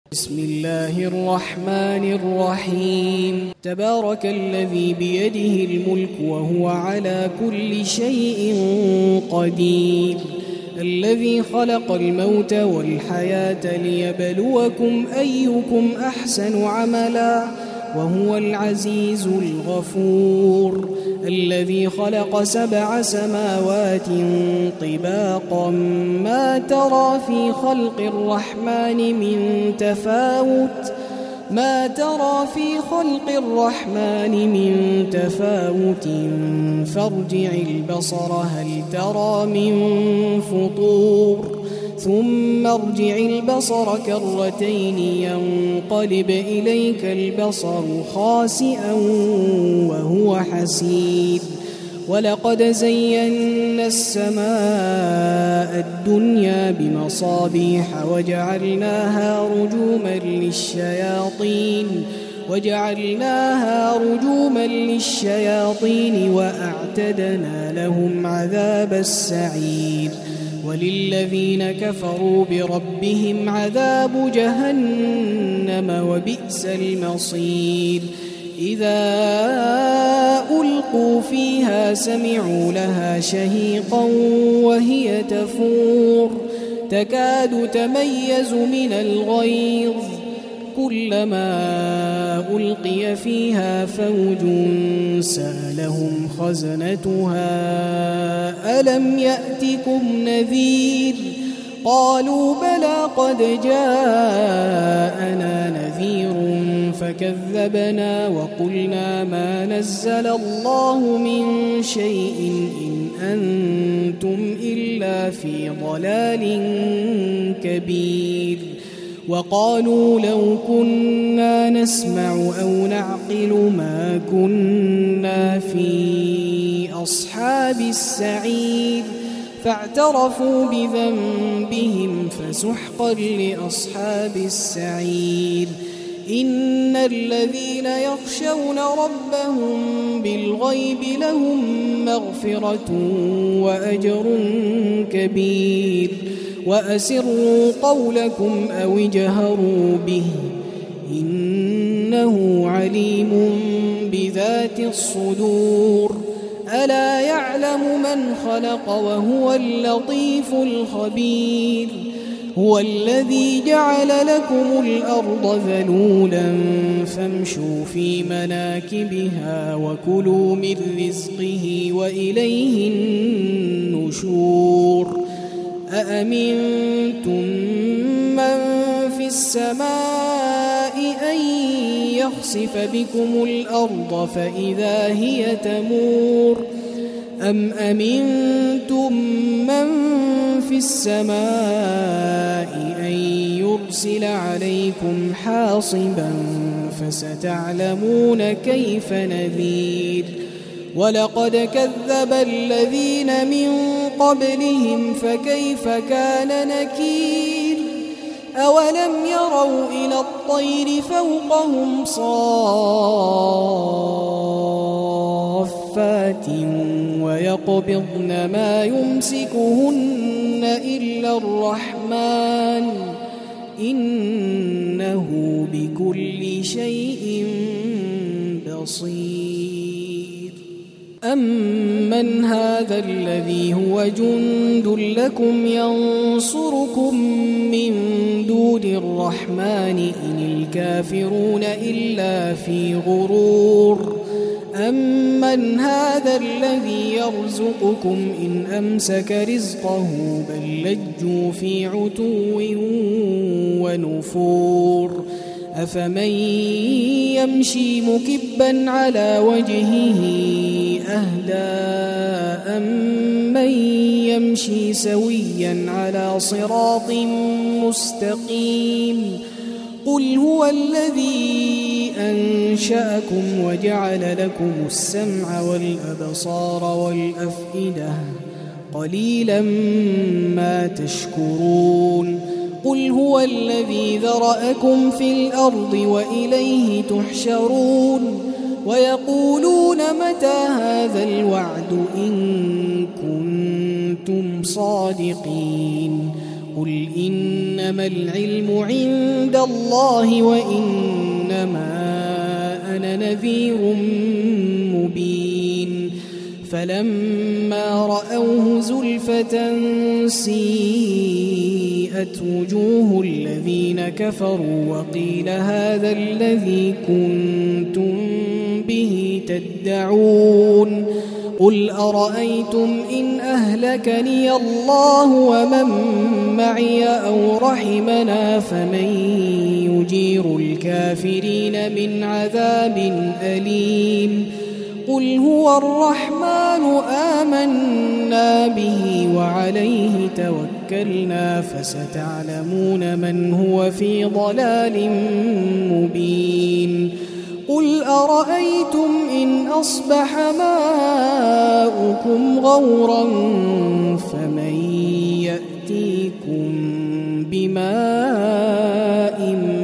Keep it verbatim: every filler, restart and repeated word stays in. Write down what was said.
بسم الله الرحمن الرحيم تبارك الذي بيده الملك وهو على كل شيء قدير الذي خلق الموت والحياة ليبلوكم أيكم أحسن عملا وهو العزيز الغفور الذي خلق سبع سماوات طباقا ما ترى في خلق الرحمن من تفاوت ما ترى في خلق الرحمن من تفاوت فارجع البصر هل ترى من فطور ثم ارجع البصر كرتين ينقلب إليك البصر خاسئا وهو حسير ولقد زينا السماء الدنيا بمصابيح وجعلناها رجوما للشياطين وجعلناها رجوما للشياطين وأعتدنا لهم عذاب السعير وللذين كفروا بربهم عذاب جهنم وبئس المصير إذا ألقوا فيها سمعوا لها شهيقا وهي تفور تكاد تميز من الغيظ كلما ألقي فيها فوج سألهم خزنتها ألم يأتكم نذير قالوا بلى قد جاءنا نذير فكذبنا وقلنا ما نزل الله من شيء إن أنتم إلا في ضلال كبير وقالوا لو كنا نسمع أو نعقل ما كنا في أصحاب السعير فاعترفوا بذنبهم فسحقا لأصحاب السعير إن الذين يخشون ربهم بالغيب لهم مغفرة وأجر كبير وأسروا قولكم أو اجهروا به إنه عليم بذات الصدور ألا يعلم من خلق وهو اللطيف الخبير هو الذي جعل لكم الأرض ذلولا فامشوا في مناكبها وكلوا من رزقه وإليه النشور أأمنتم من في السماء أن يخسف بكم الأرض فإذا هي تمور أم أمنتم من في السماء أن يرسل عليكم حاصبا فستعلمون كيف نذير ولقد كذب الذين من قبلهم فكيف كان نكير أولم يروا إلى الطير فوقهم صافات ويقبضن ما يمسكهن إلا الرحمن إنه بكل شيء بصير أمن هذا الذي هو جند لكم ينصركم من دون الرحمن إن الكافرون إلا في غرور أمن هذا الذي يرزقكم إن أمسك رزقه بل لجوا في عتو ونفور أفمن يمشي مكبا على وجهه أهدى أمن يمشي سويا على صراط مستقيم قل هو الذي أنشأكم وجعل لكم السمع والأبصار والأفئدة قليلا ما تشكرون قل هو الذي ذرأكم في الأرض وإليه تحشرون ويقولون متى هذا الوعد إن كنتم صادقين قل إنما العلم عند الله وإنما أنا نذير مبين فلما رأوه زلفة سيئت وجوه الذين كفروا وقيل هذا الذي كنتم به تدعون قل أرأيتم إن أهلكني الله ومن معي أو رحمنا فمن يجير الكافرين من عذاب أليم قل هو الرحمن آمنا به وعليه توكلنا فستعلمون من هو في ضلال مبين قل أرأيتم إن أصبح ماؤكم غورا فمن يأتيكم بماء